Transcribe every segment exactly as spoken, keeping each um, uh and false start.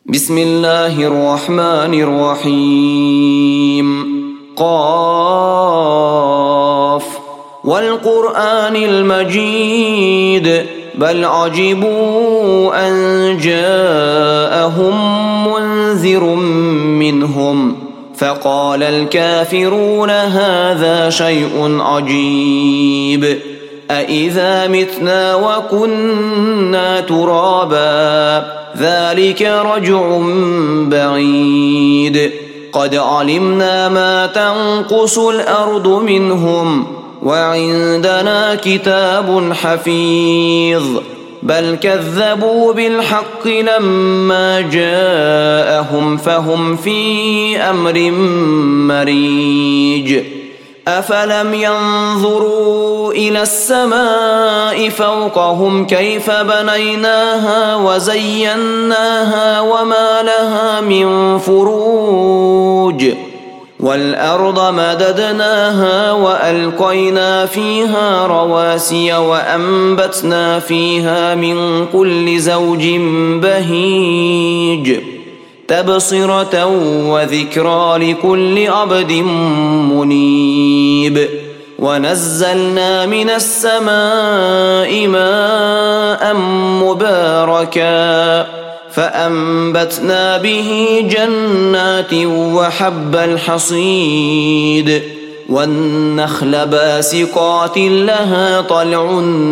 بسم الله الرحمن الرحيم. قاف والقرآن المجيد بل عجبوا أن جاءهم منذر منهم فقال الكافرون هذا شيء عجيب أإذا متنا وكنا ترابا ذلك رجع بعيد قد علمنا ما تنقص الأرض منهم وعندنا كتاب حفيظ بل كذبوا بالحق لما جاءهم فهم في أمر مريج أفلم ينظروا إلى السماء فوقهم كيف بنيناها وزيناها وما لها من فروج والأرض مددناها وألقينا فيها رواسي وأنبتنا فيها من كل زوج بهيج تبصرة وذكرى لكل عبد منيب ونزلنا من السماء ماء مباركا فأنبتنا به جنات وحب الحصيد والنخل باسقات لها طلع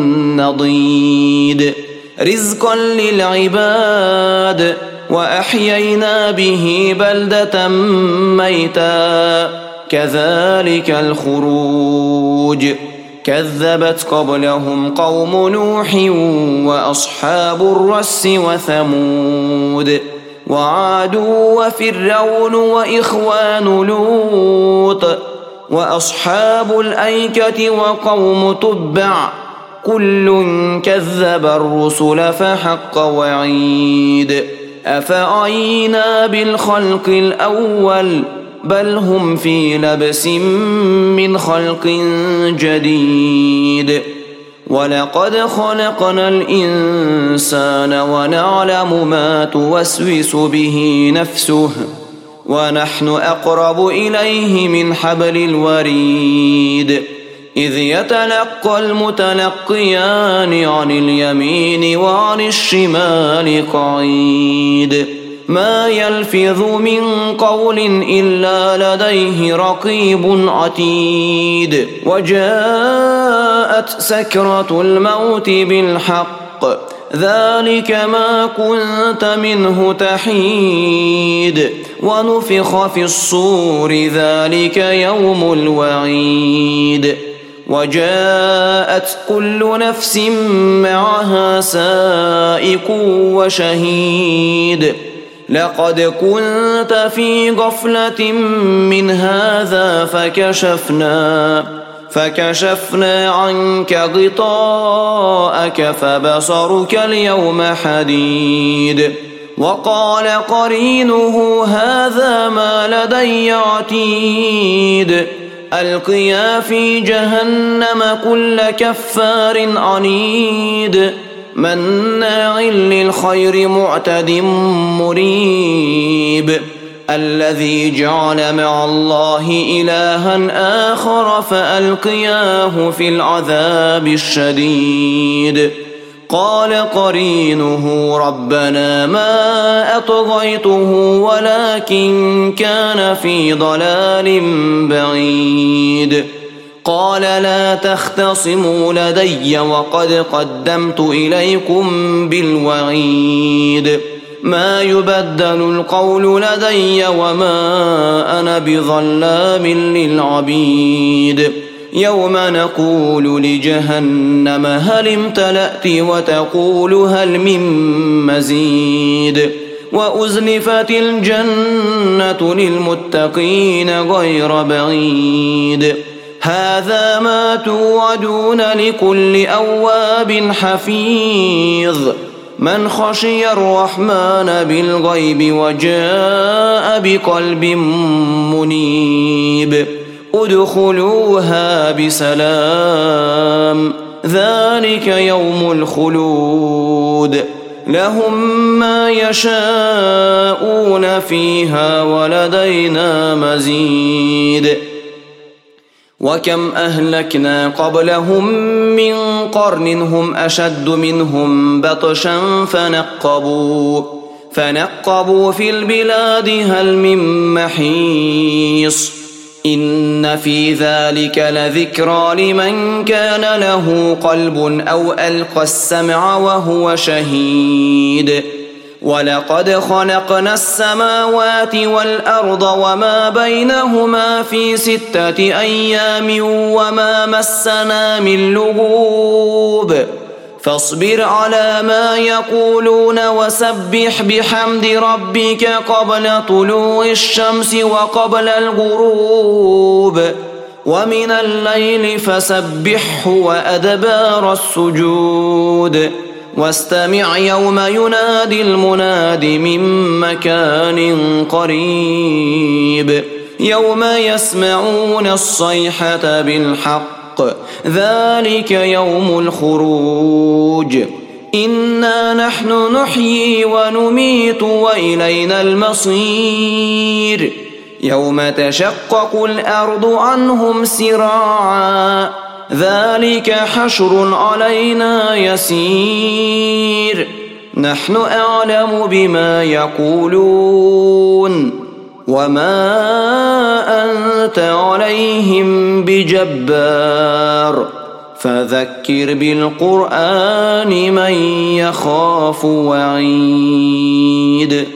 نضيد رزقا للعباد وأحيينا به بلدة ميتا كذلك الخروج كذبت قبلهم قوم نوح وأصحاب الرس وثمود وعاد وفرعون وإخوان لوط وأصحاب الأيكة وقوم تبع كل كذب الرسل فحق وعيد أفعينا بالخلق الأول بل هم في لبس من خلق جديد ولقد خلقنا الإنسان ونعلم ما توسوس به نفسه ونحن أقرب إليه من حبل الوريد إذ يتلقى المتلقيان عن اليمين وعن الشمال قعيد ما يلفظ من قول إلا لديه رقيب عتيد وجاءت سكرة الموت بالحق ذلك ما كنت منه تحيد ونفخ في الصور ذلك يوم الوعيد وجاءت كل نفس معها سائق وشهيد لقد كنت في غفلة من هذا فكشفنا فكشفنا عنك غطاءك فبصرك اليوم حديد وقال قرينه هذا ما لدي عتيد ألقيا في جهنم كل كفار عنيد مناع للخير معتد مريب الذي جعل مع الله إلها آخر فألقياه في العذاب الشديد قال قرينه ربنا ما أطغيته ولكن كان في ضلال بعيد قال لا تختصموا لدي وقد قدمت إليكم بالوعيد ما يبدل القول لدي وما أنا بظلام للعبيد يوم نقول لجهنم هل امتلأت وتقول هل من مزيد وأزلفت الجنة للمتقين غير بعيد هذا ما توعدون لكل أواب حفيظ من خشي الرحمن بالغيب وجاء بقلب منيب ادخلوها بسلام ذلك يوم الخلود لهم ما يشاءون خالدين فيها ولدينا مزيد وكم أهلكنا قبلهم من قرن هم أشد منهم بطشا فنقبوا فنقبوا في البلاد هل من محيص إن في ذلك لذكرى لمن كان له قلب أو ألقى السمع وهو شهيد ولقد خلقنا السماوات والأرض وما بينهما في ستة أيام وما مسنا من لغوب فاصبر على ما يقولون وسبح بحمد ربك قبل طلوع الشمس وقبل الغروب ومن الليل فسبحه وأدبار السجود واستمع يوم ينادي المناد من مكان قريب يوم يسمعون الصيحة بالحق ذلك يوم الخروج إنا نحن نحيي ونميت وإلينا المصير يوم تشقق الأرض عنهم سراعا ذلك حشر علينا يسير نحن أعلم بما يقولون وما أنت عليهم بجبار فذكر بالقرآن من يخاف وعيد